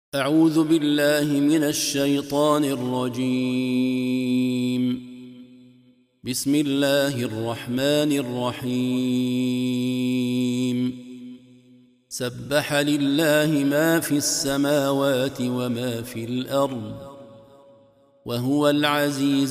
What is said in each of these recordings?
أعوذ بالله من الشيطان الرجيم. بسم الله الرحمن الرحيم. سبح لله ما في السماوات وما في الأرض وهو العزيز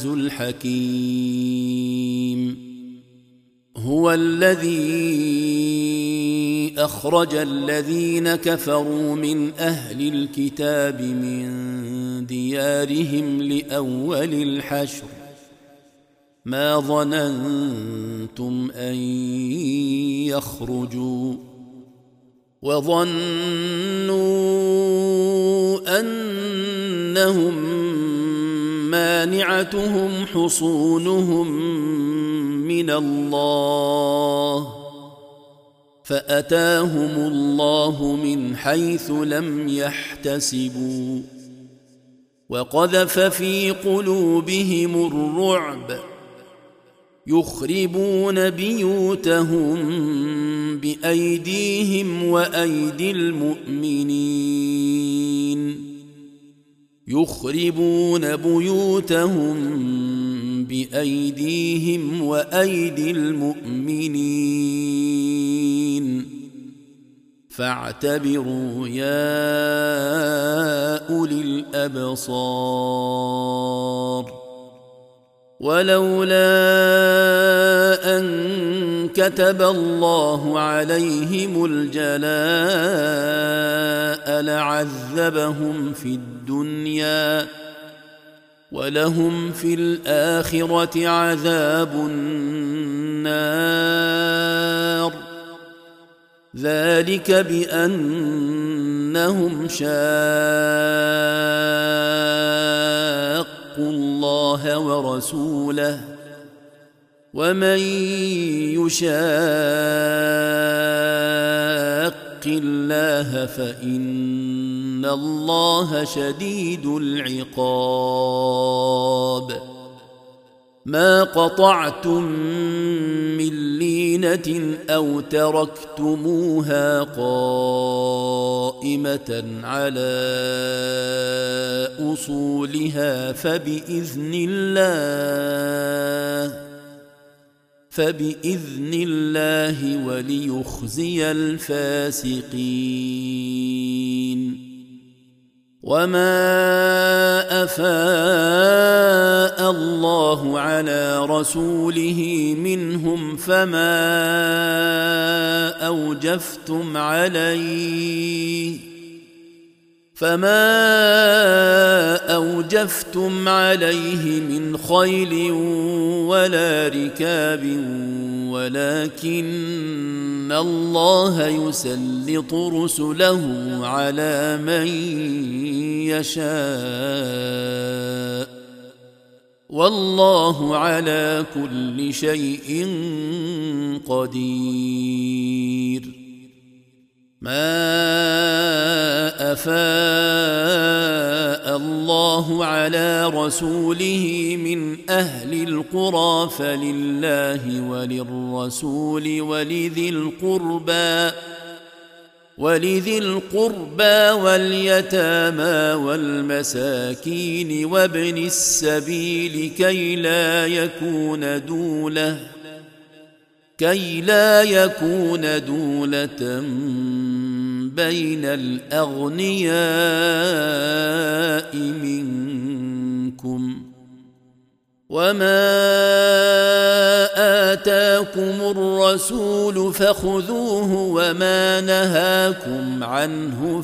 الحكيم. هو الذي أخرج الذين كفروا من أهل الكتاب من ديارهم لأول الحشر ما ظننتم أن يخرجوا وظنوا أنهم مانعتهم حصونهم من الله فأتاهم الله من حيث لم يحتسبوا وقذف في قلوبهم الرعب يخربون بيوتهم بأيديهم وأيدي المؤمنين يخربون بيوتهم بأيديهم وأيدي المؤمنين فاعتبروا يا أولي الأبصار. ولولا أن كتب الله عليهم الجلاء لعذبهم في الدنيا ولهم في الآخرة عذاب النار ذلك بأنهم شاقوا الله ورسوله ومن يشاق الله فإن الله شديد العقاب. ما قطعتم من لينة أو تركتموها قائمة على أصولها فبإذن الله وليخزي الفاسقين. وما أفاء الله على رسوله منهم فما أوجفتم عليه من خيل ولا ركاب ولكن الله يسلط رسله على من يشاء والله على كل شيء قدير. ما أفاء الله على رسوله من أهل القرى فلله وللرسول ولذي القربى واليتامى والمساكين وابن السبيل كي لا يكون دولة بين الأغنياء منكم. وما آتاكم الرسول فخذوه وما نهاكم عنه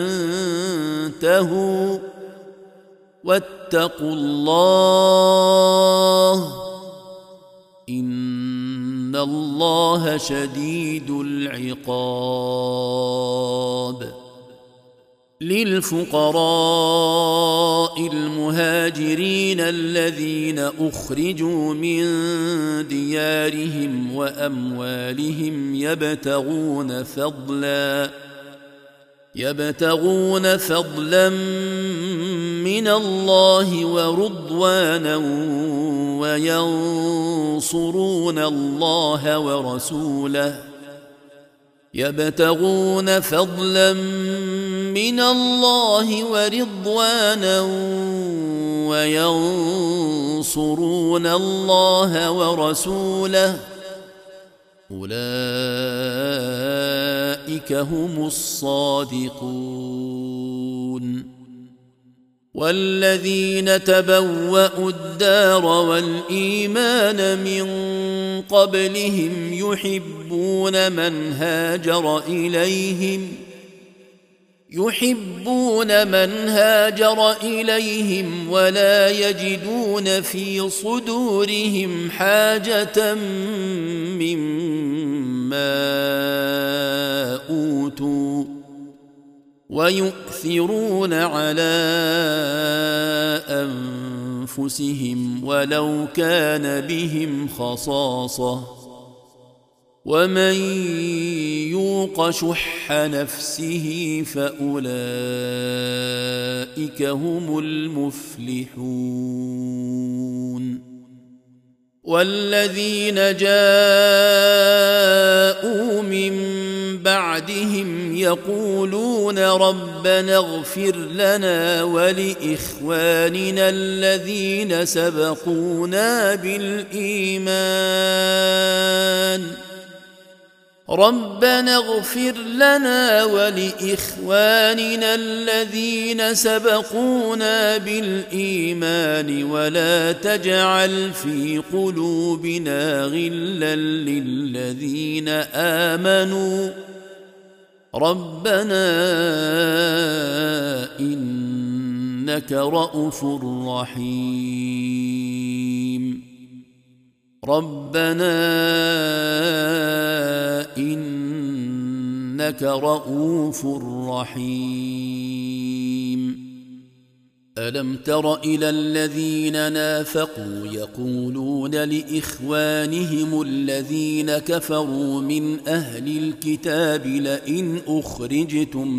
فانتهوا واتقوا الله إن الله شديد العقاب. للفقراء المهاجرين الذين أخرجوا من ديارهم وأموالهم يبتغون فضلا من الله ورضوانا وينصرون الله ورسوله يبتغون فضلا من الله ورضوانا وينصرون الله ورسوله أولئك هم الصادقون. والذين تبوأوا الدار والإيمان من قبلهم يحبون من هاجر إليهم ولا يجدون في صدورهم حاجة مما أوتوا ويؤثرون على أنفسهم ولو كان بهم خصاصة ومن يوق شح نفسه فأولئك هم المفلحون. والذين جاءوا من بعدهم يقولون ربنا اغفر لنا ولإخواننا الذين سبقونا بالإيمان ولا تجعل في قلوبنا غلا للذين آمنوا ربنا إنك رؤوف رحيم. ربنا إنك رؤوف رحيم. ألم تر إلى الذين نافقوا يقولون لإخوانهم الذين كفروا من أهل الكتاب لئن أخرجتم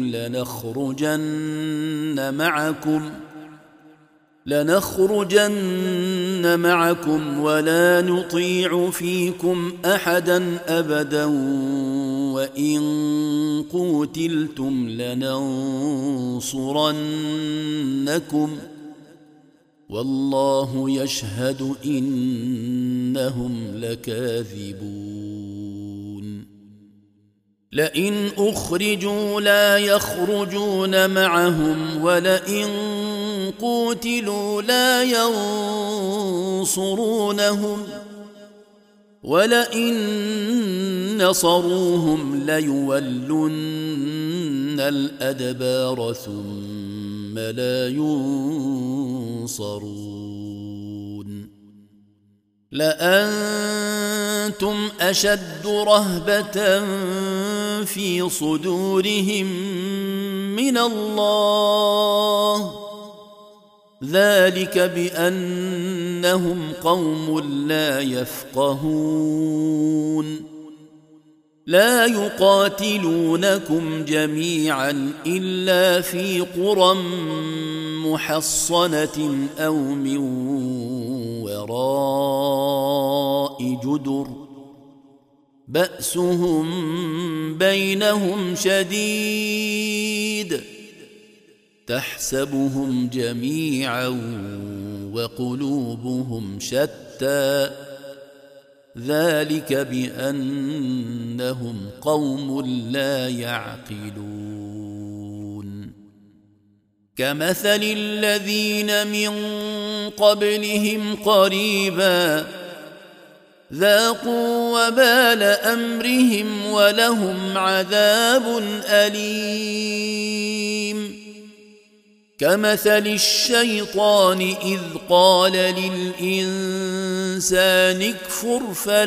لنخرجن معكم ولا نطيع فيكم أحدا أبدا وإن قوتلتم لننصرنكم والله يشهد إنهم لكاذبون. لئن أخرجوا لا يخرجون معهم ولئن قوتلوا لا ينصرونهم ولئن نصروهم ليولن الأدبار ثم لا ينصرون. لأنتم أشد رهبة في صدورهم من الله ذلك بأنهم قوم لا يفقهون. لا يقاتلونكم جميعا إلا في قرى محصنة أو من وراء جدر بأسهم بينهم شديد تحسبهم جميعا وقلوبهم شتى ذلك بأنهم قوم لا يعقلون. كمثل الذين من قبلهم قريبا ذاقوا وبال أمرهم ولهم عذاب أليم. كمثل الشيطان إذ قال للإنسان اكفر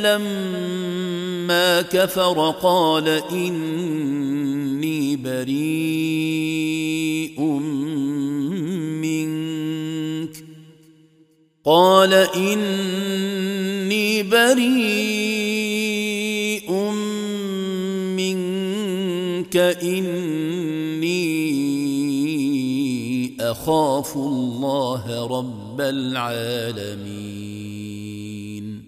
فلما كفر قال إني بريء منك إني أخاف الله رب العالمين.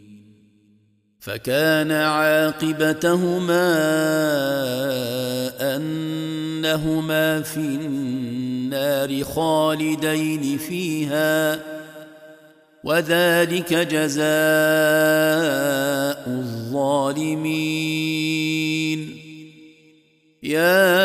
فكان عاقبتهما إنهما في النار خالدين فيها وذلك جزاء الظالمين يا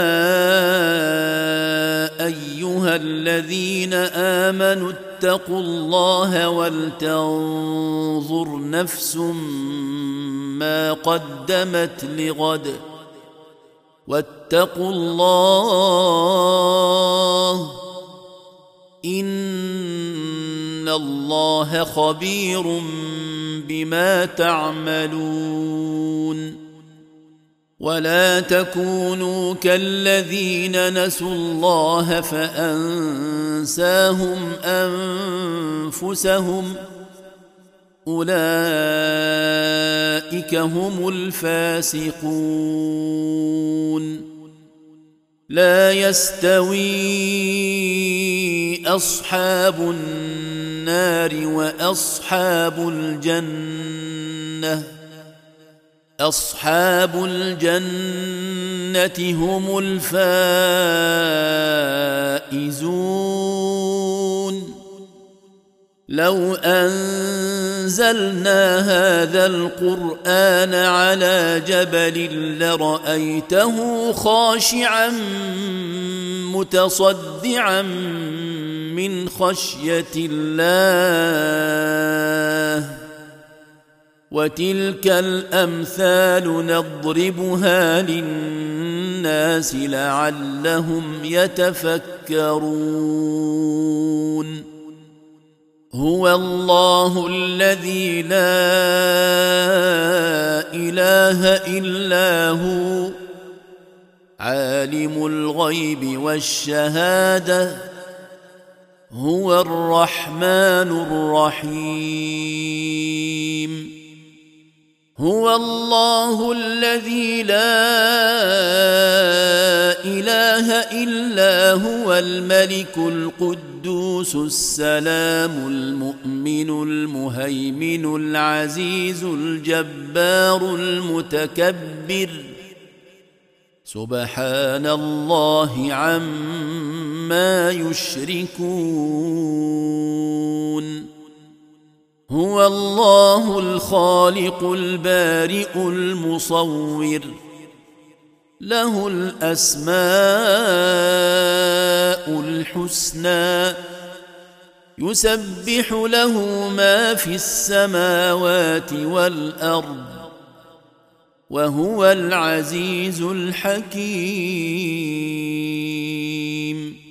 أيها الذين آمنوا اتقوا الله ولتنظر نفس ما قدمت لغد واتقوا الله إن الله خبير بما تعملون ولا تكونوا كالذين نسوا الله فأنساهم أنفسهم أولئك هم الفاسقون لا يستوي أصحاب النار وأصحاب الجنة أصحاب الجنة هم الفائزون لو أنزلنا هذا القرآن على جبل لرأيته خاشعا متصدعا من خشية الله وتلك الأمثال نضربها للناس لعلهم يتفكرون هو الله الذي لا إله إلا هو عالم الغيب والشهادة هو الرحمن الرحيم هو الله الذي لا إله إلا هو الملك القدوس السلام المؤمن المهيمن العزيز الجبار المتكبر سبحان الله عما يشركون هو الله الخالق البارئ المصور له الأسماء الحسنى يسبح له ما في السماوات والأرض وهو العزيز الحكيم